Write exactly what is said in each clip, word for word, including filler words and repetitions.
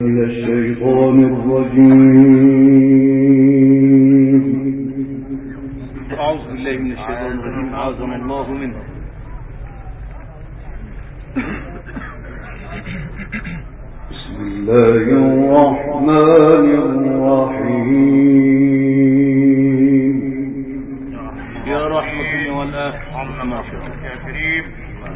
من الشيطان الرجيم. أعوذ بالله من الشيطان الرجيم، أعاذنا الله منه. بسم الله الرحمن الرحيم. يا رحمة والآخر عظم يا كريم.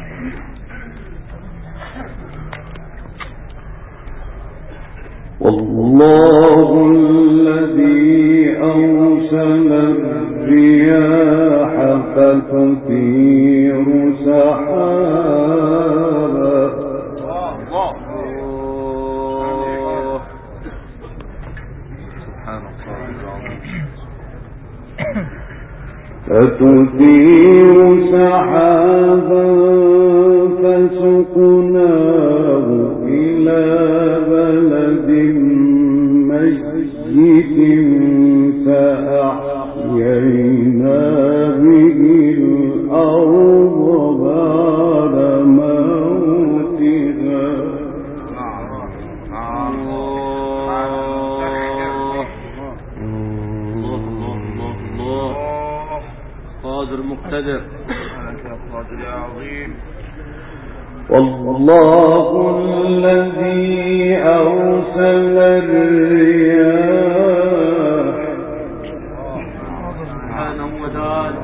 والله الذي أرسل الرياح فتثير سحابا فتثير سحابا فسقناه إلى بلد ميت فأحيينا به الأرض بعد موتها. قادر مقتدر قادر عظيم. والله الذي أرسل الرياح سبحانه وتعالى.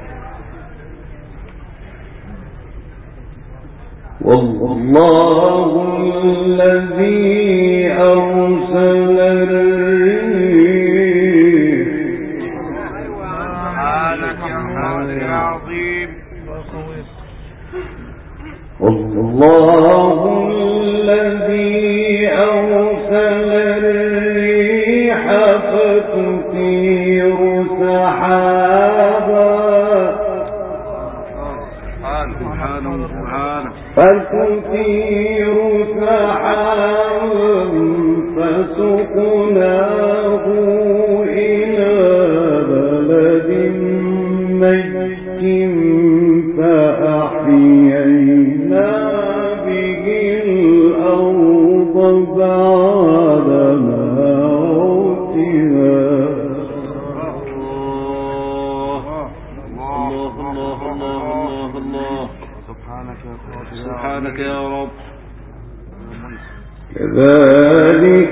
والله الذي أرسل الريح سبحانك يا قادر عظيم. والله الذي أرسل الريح فتثير سحابا سبحانه سبحانه فتثير سحابا فسقناه إلى بلد ميت فأحيينا به الأرض بعد موتها. الله الله الله الله الله. سبحانك يا قادر سبحانك يا رب. كذلك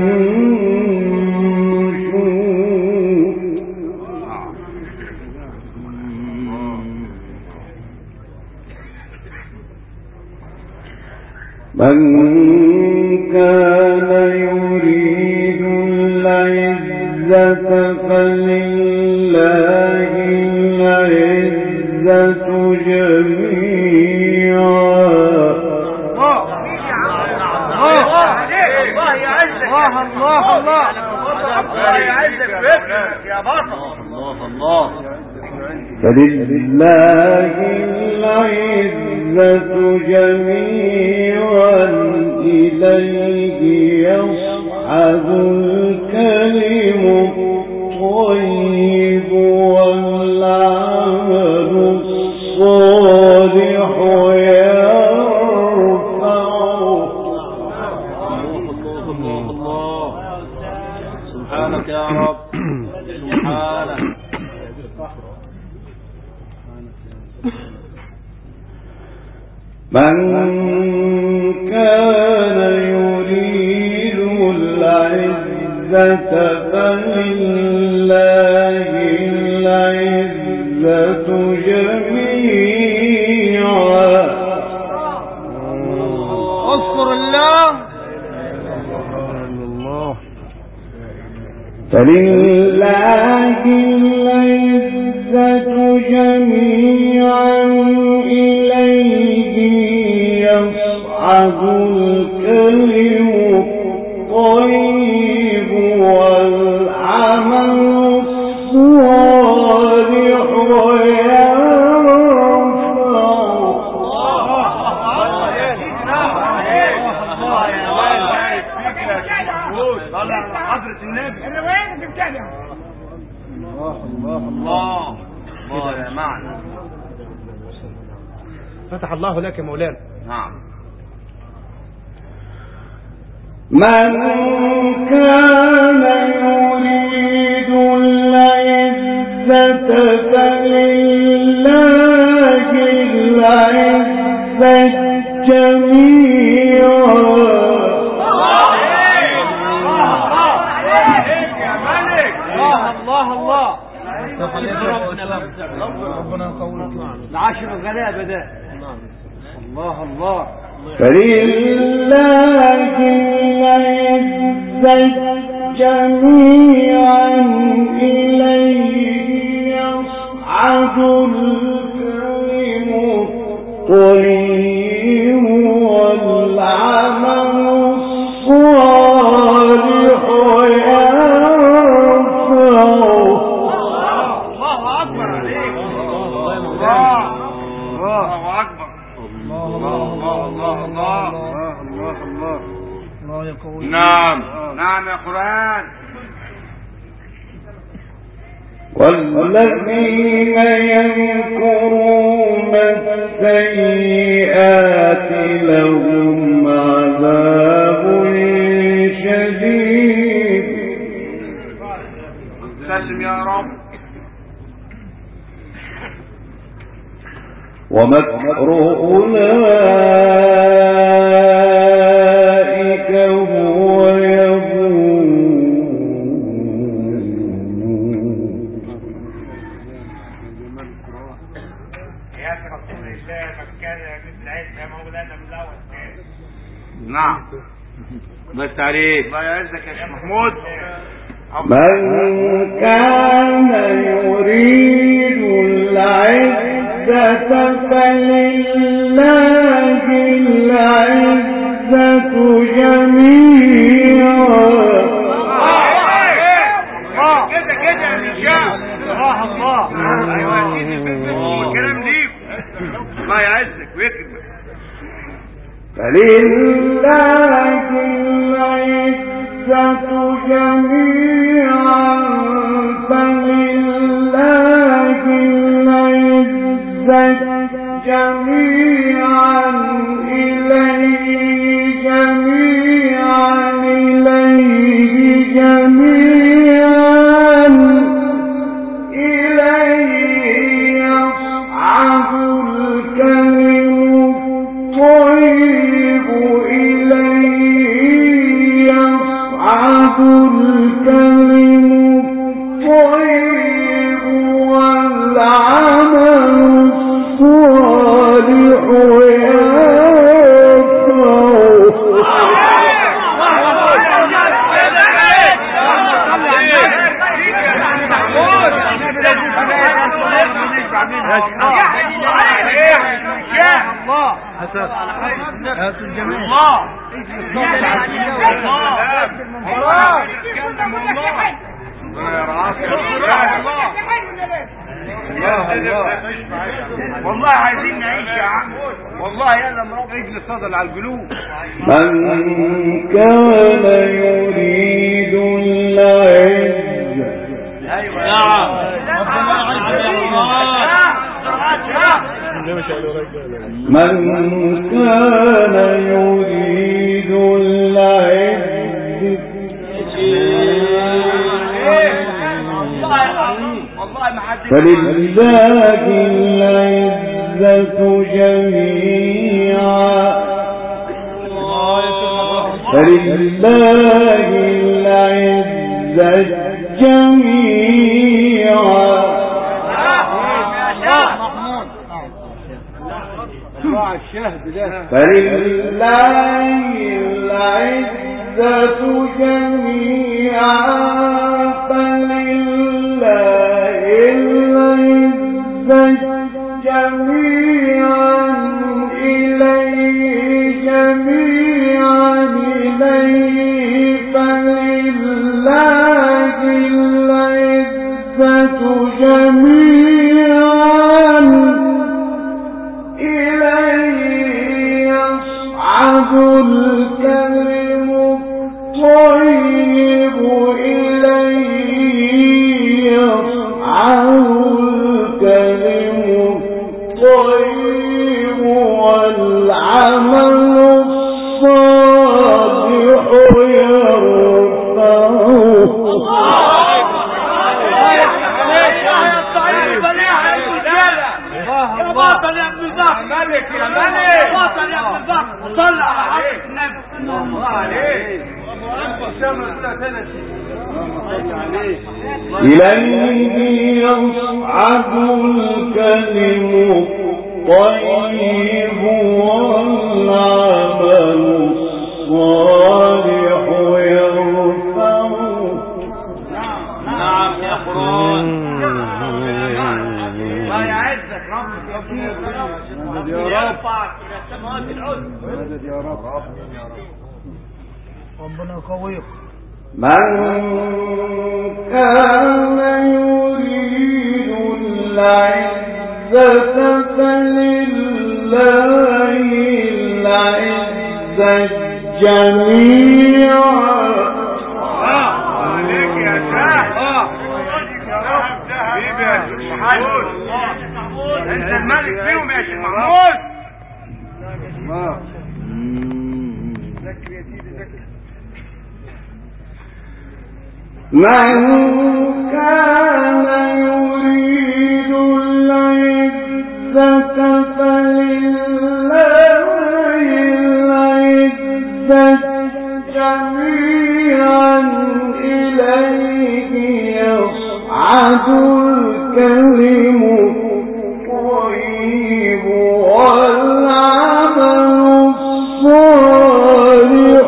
النشور. من كان يريد العزة فلله العزة جميعا. الله يعزك الله الله الله الله يعزك يا بطل. الله الله. فلله العزة جميعا إليه يصعد الكلم الطيب والعمل الصالح سبحانك يا رب. سبحانك. من كان يريد العزة فلله العزة جميعا. اذكر الله. فلله العزة جميعا إليه يصعد الكلم الطيب والعمل الصالح الله الله يا معنى. فتح الله لك يا مولانا. نعم. من كان يريد العزة فلله العزة جميعا. الله الله ربنا يقولك العشر الغلابة ده. الله الله فلله العزة جميعا إليه يصعد الكلم الطيب والعمل الصالح نعم نعم يا قرآن. والذين يمكرون السيئات لهم عذاب شديد. سلم يا رب. ومكر أولئك هو يبور. نعم بس عليك الله يعزك يا شيخ محمود. من كان يريد العزة فلله العزة جميعا. كده كده يا رجال. الله الله ايوه يا سيدي الكلام ليك. الله يعزك ويكرمك. فلله العزة جميعا فلله العزة جميعا إليه جميعا إليه جميعا إليه يصعد الكلم الطيب إليه يصعد الكلم الطيب والعمل الصالح هات الجميع الله والله عايزين نعيش يا عم. والله يلا مرض رجل صدر على القلوب. من كان يريد العزة. ايوه نعم من كان يريد العزة فلله العزة جميعا فلله العزة جميعا. فلله العزة جميعا فلله العزة جميعا إليه جميعا إليه فلله العزة جميعا إليه يصعد الكلم الطيب إليه يصعد الكلم الطيب والعمل الصالح إليه يصعد الكلم الطيب والعمل الصالح يرفعه. نعم يا قرآن. الله يعزك رب يرفعك إلى السماوات العلى. يا رب ربنا يقويك. من كان يريد العزة فلله العزة جميعا. عليك يا شاه. انت الملك فيهم يا شيخ محمود. من كان يريد العزة فلله العزة جميعا إليه يصعد الكلم الطيب والعمل الصالح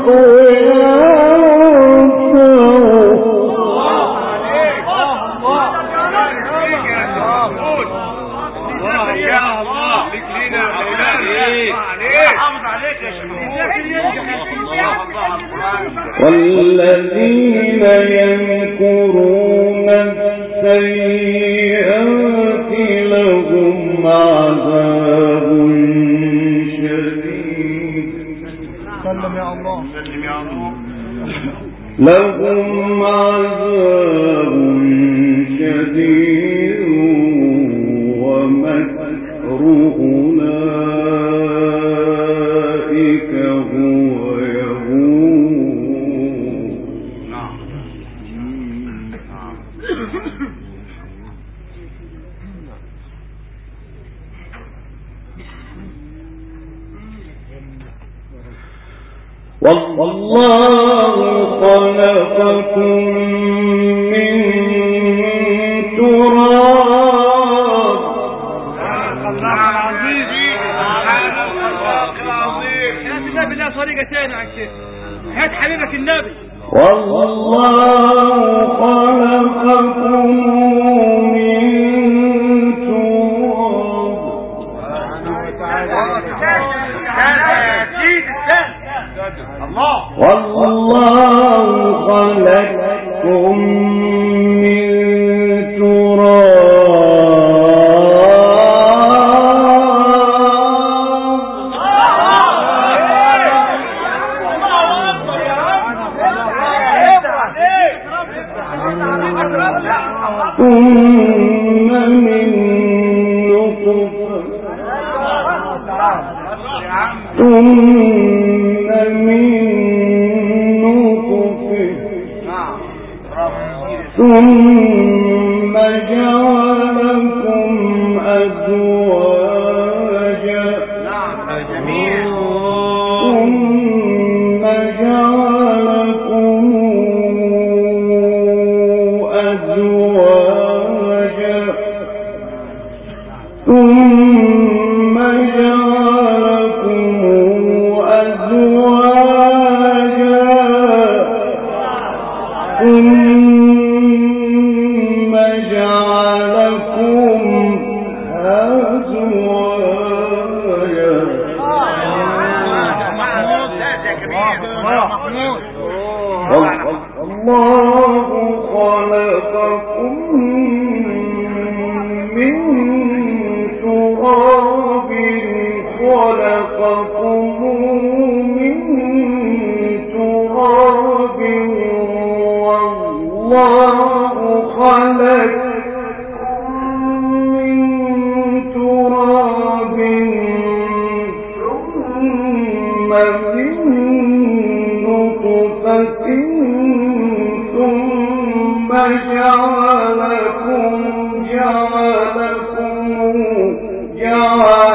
والذين يمكرون السيئات لهم عذاب شديد. سلم يا الله. سلم يا الله. لهم عذاب شديد ومكر أولئك هو والله خلقكم من تراب. الله العظيم. سبحان الله العظيم. يا بالله بالله طريقة ثانية عن شيء. هات حبيبك النبي. والله خلقكم من تراب. والله خلقكم من تراب ثم من نطفة ثم من ثم جعلكم أزواجا. ثم جعلكم أزواجا ثم جعلكم أزواجا ثم جعلكم أزواجا. الله خلقكم من تراب خلقكم من تراب والله خلقكم من تراب ثم من نطفة ثم جعلكم جعلكم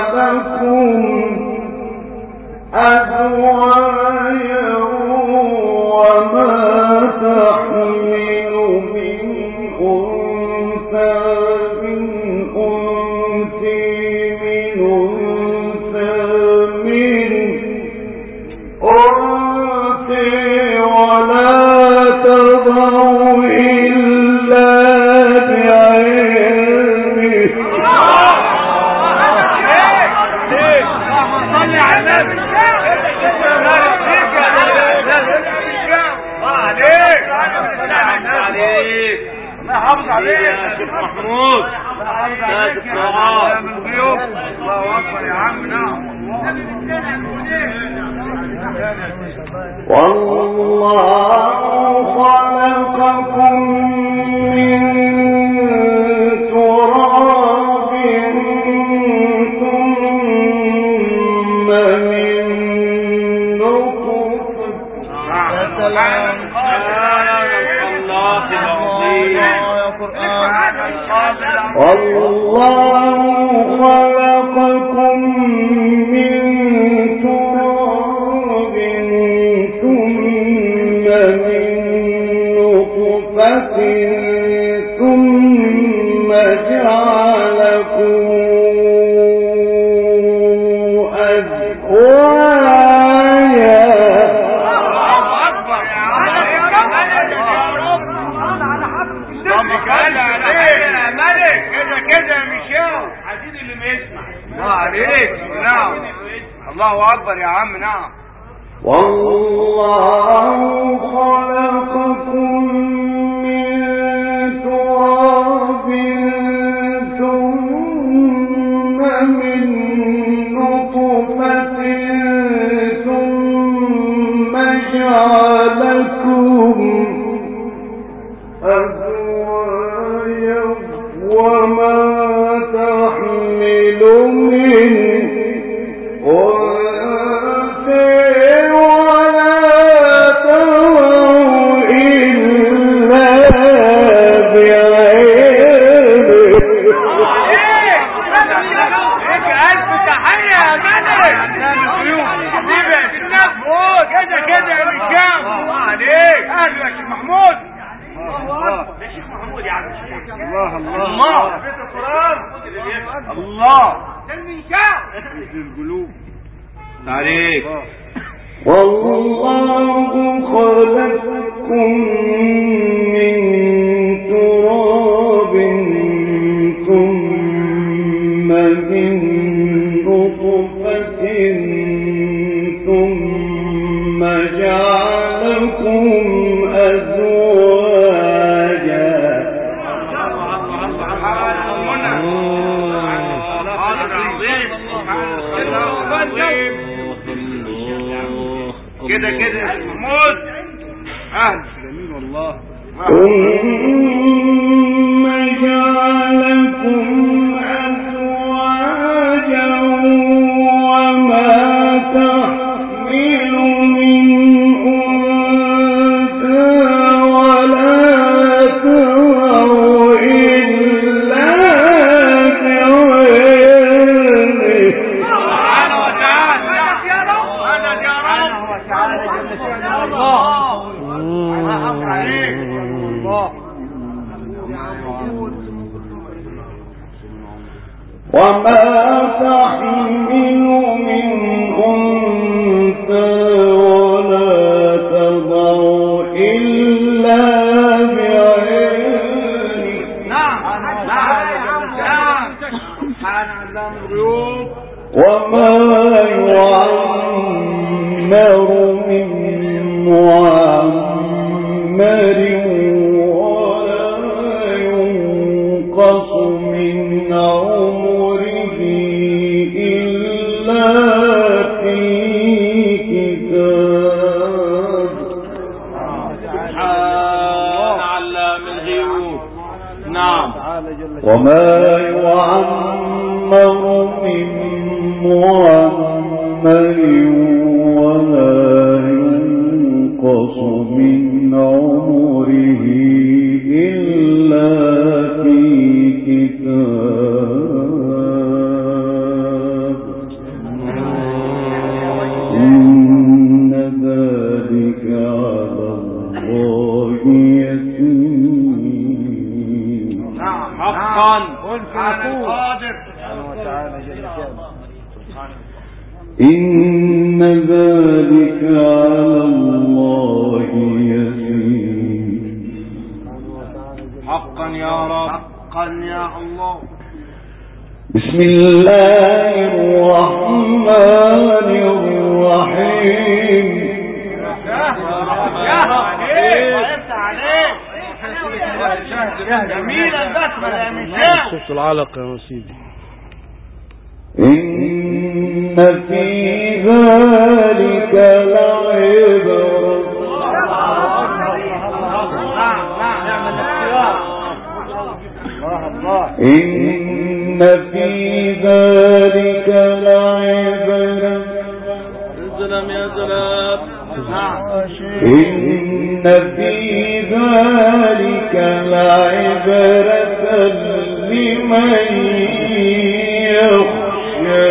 جعلكم أزواجا حافظ عليك يا شيخ محمود حافظ عليك يا من الضيوف. الله اكبر يا عم. نعم والله خلقكم من تراب ثم من نطفة. يا سلام الله العظيم يا قرآن. والله خلقكم من تراب ثم من نطفة ثم جعلكم أزواجا. الله اكبر يا عم. يا ملك كده كده يا مشاو عايزين اللي ما يسمع. الله عليك. نعم الله اكبر يا عم. نعم والله خلقكم من تراب ثم من نطفة ثم جعلكم أزواجا وما تحمل من أنثى ولا تضع إلا بعلمه. ليك ألف تحية يا ملك. كده كده يا مشام. الله عليك. أهلا يا شيخ محمود. الله يا شيخ محمود يا عم الشيخ. الله الله الله بيت القرآن. الله المشام القلوب عليك. والله خلقكم من تراب ثم من نطفة ثم جعلكم أزواجا. كده كده يا محمود. اهلا جميل والله. ثم جعلكم أزواجا وما تحمل من أنثى ولا تضع إلا بعلمه. سبحانه وتعالى. يا رب هذا يا رب وتعالى جل شأنه. الله الله عليك. الله وما تحمل من أنثى ولا تضع إلا بعلمه. نعم نعم نعم. سبحان علام الغيوب. وما يعمر من معمر ولا ينقص من عمره إلا في كتاب. سبحان علام الغيوب. نعم وما يعمر من معمر ولا ينقص من عمره إلا في كتاب. إن ذلك على الله يسير. حقا. قادر. إن ذلك على الله يسير. حقا يا رب. حقا يا الله. بسم الله الرحمن الرحيم. يا عليك. عليك. جميلة البسمة يا مشاو. صوت العلق يا سيدي. إن في ذلك لعبرة إن في ذلك لعبرة سلام يا سلام. إن في ذلك لعبرة لمن يخشى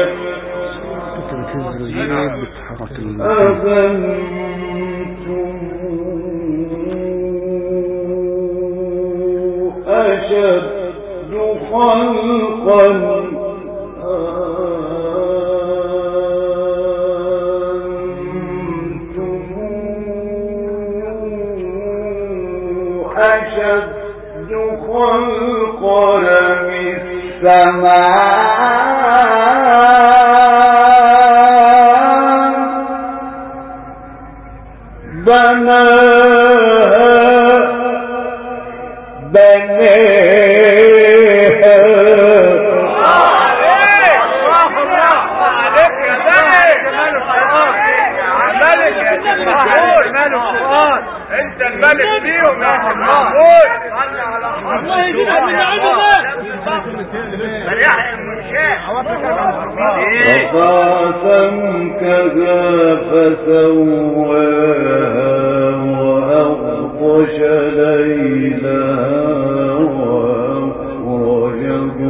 أفأنتم أشد خلقا أشد خلقا من السماء بناها بنيها عليك يا ملك جمال القرآن ملك يا محمود جمال القرآن انت الملك فيهم يا محمود الله يجيبها من عندنا رفع سمكها فسواها وأغطش ليلها وأخرج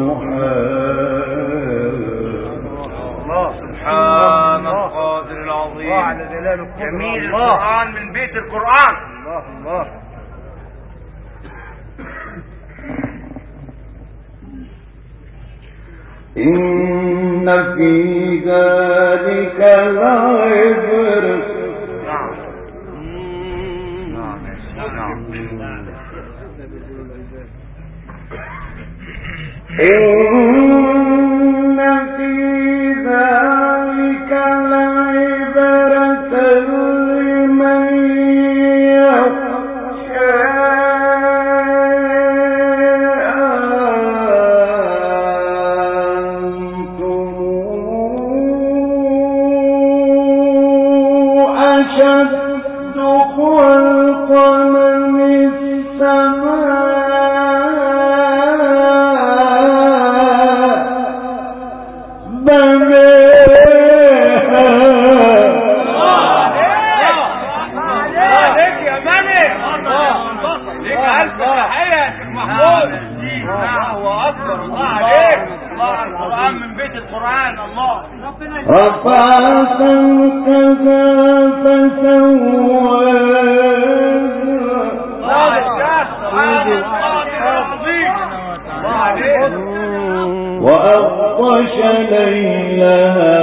ضحاها الله سبحان القادر العظيم جميل القرآن من بيت القرآن الله الله إن في ذلك لعبرة إن في ذلك لعبرة لمن يخشى رفع سمكها فسواها وأغطش ليلها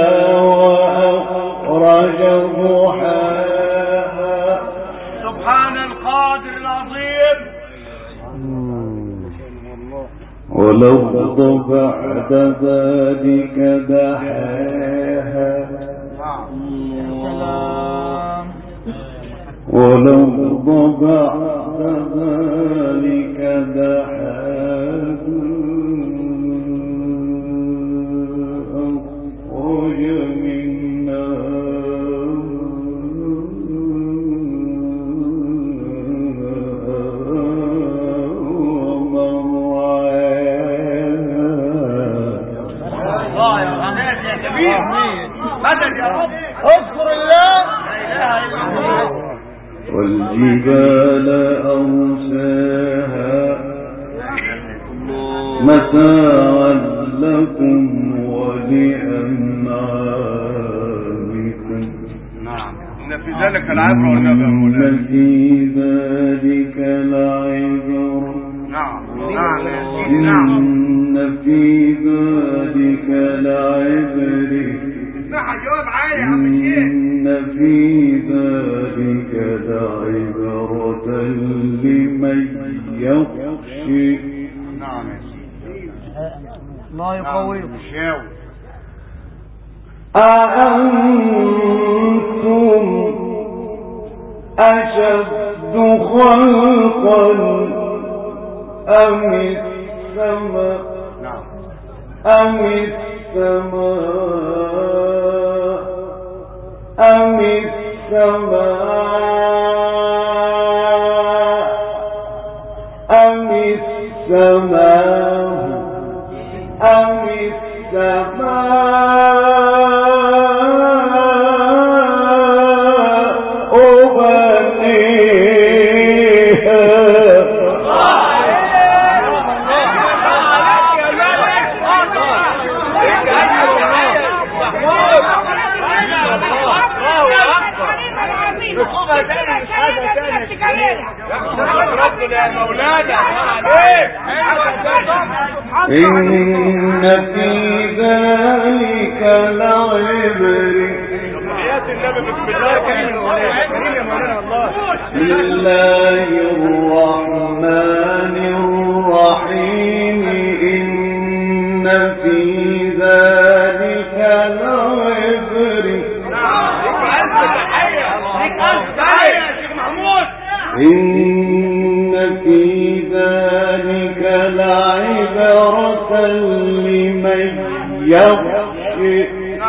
وأخرج ضحاها سبحان القادر العظيم والأرض بعد ذلك دحاها والأرض بعد ذلك دحاها أخرج منها مدد يا رب اذكر الله لا اله الا الله والجبال أرساها متاعا لكم ولأنعامكم نعم إن في ذلك العبرة والنبأ إن في ذلك لعبرة نعم نعم إن في ذلك لعبرة جواب عالي يا عم الشيخ إن في ذلك لعبرة لمن يخشى نعم يا سيدي الله يقويك أأنتم أشد خلقا أم السماء أم السماء أم السماء أم السماء أم السماء إن في ذلك لعبر بسم الله الرحمن الرحيم إن في ذلك لعبر إن في ذلك لعبرة لمن يخشى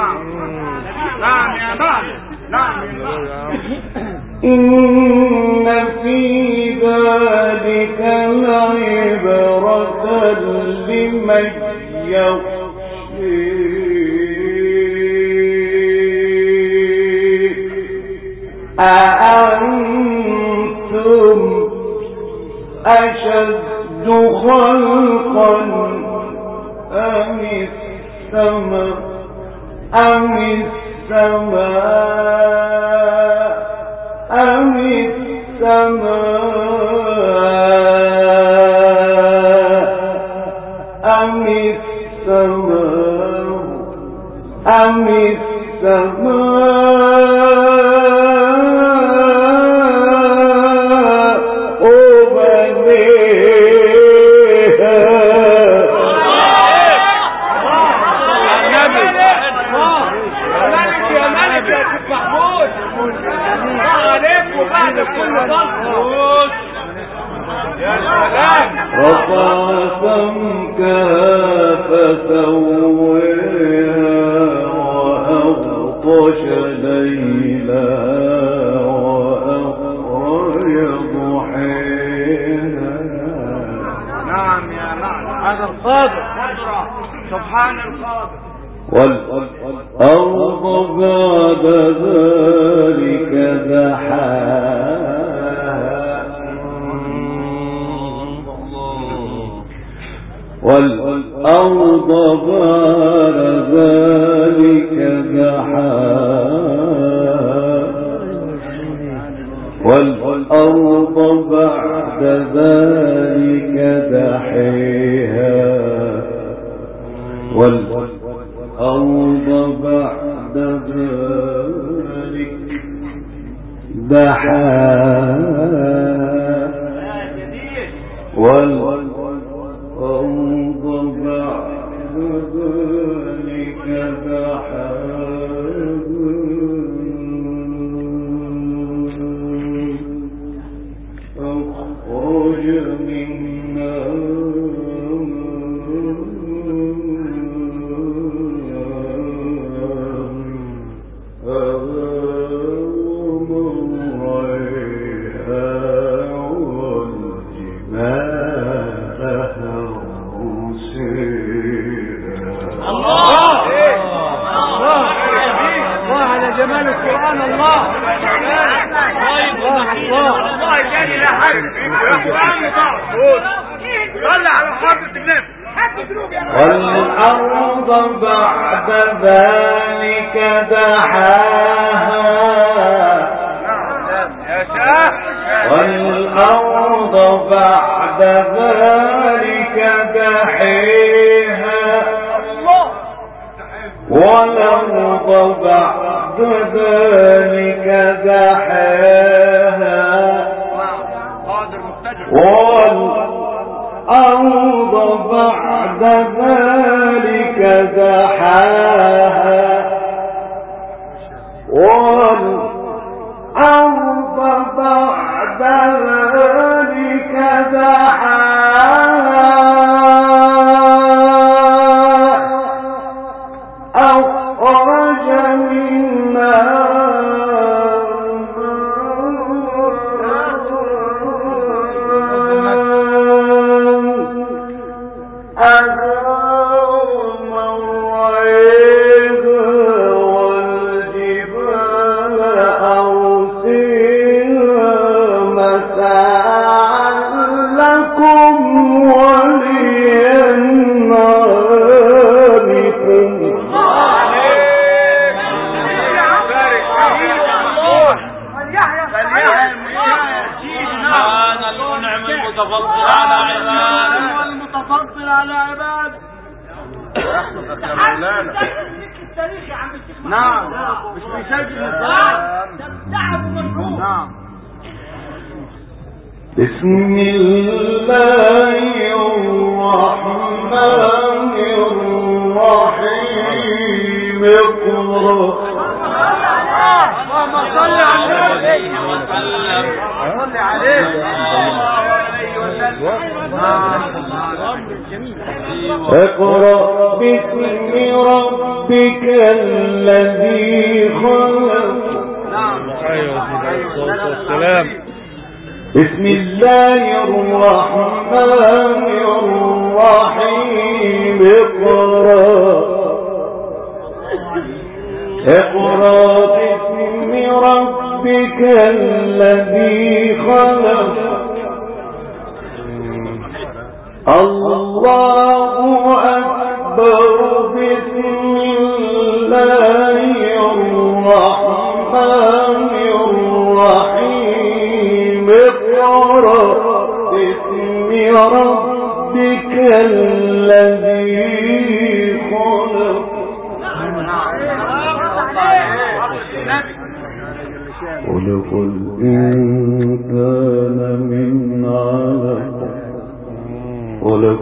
إن في ذلك لعبرة لمن يخشى أأنتم أشد خلقا أم السماء أم السماء أم السماء أم السماء أم السماء رفع سمكها فسويها وأغطش ليلها وأخرج ضحيها. نعم يا نعم هذا القادر سبحان القادر. والأرض بعد ذلك دحاها والأرض بعد ذلك دحاها والأرض بعد ذلك دحيها والأرض بعد ذلك دحاها والأرض بعد ذلك دحاها أخرج منها جمال القرآن. الله الله الله الله جاني لا حاجة القرآن مطار طلع على حافظ النبي. والأرض بعد ذلك دحاها يا شيخ والأرض بعد ذلك دحيها والأرض بعد ذلك دحاها والأرض بعد ذلك دحاها والأرض بعد ذلك دحاها متاعا لكم ولأنعامكم. المتفضل على عباده المتفضل على عباده. التاريخ يا عم الشيخ. نعم مش بيسجل الكلام. تعب ومجهود. نعم. بسم الله الرحمن الرحيم. اقرأ. اللهم صل عليه وسلم. صل عليه اقرأ باسم ربك الذي خلق. والسلام. بسم الله الرحمن الرحيم. اقرأ. اقرأ باسم ربك الذي خلق. الله أكبر. بسم الله الرحمن الرحيم. اقرأ باسم ربك الذي خلق. خلق الإنسان من علق. خلق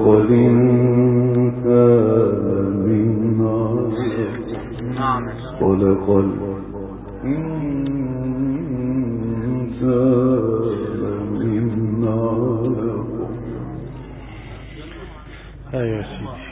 الإنسان من علق. خلق الإنسان من علق. أيوة يا سيدي.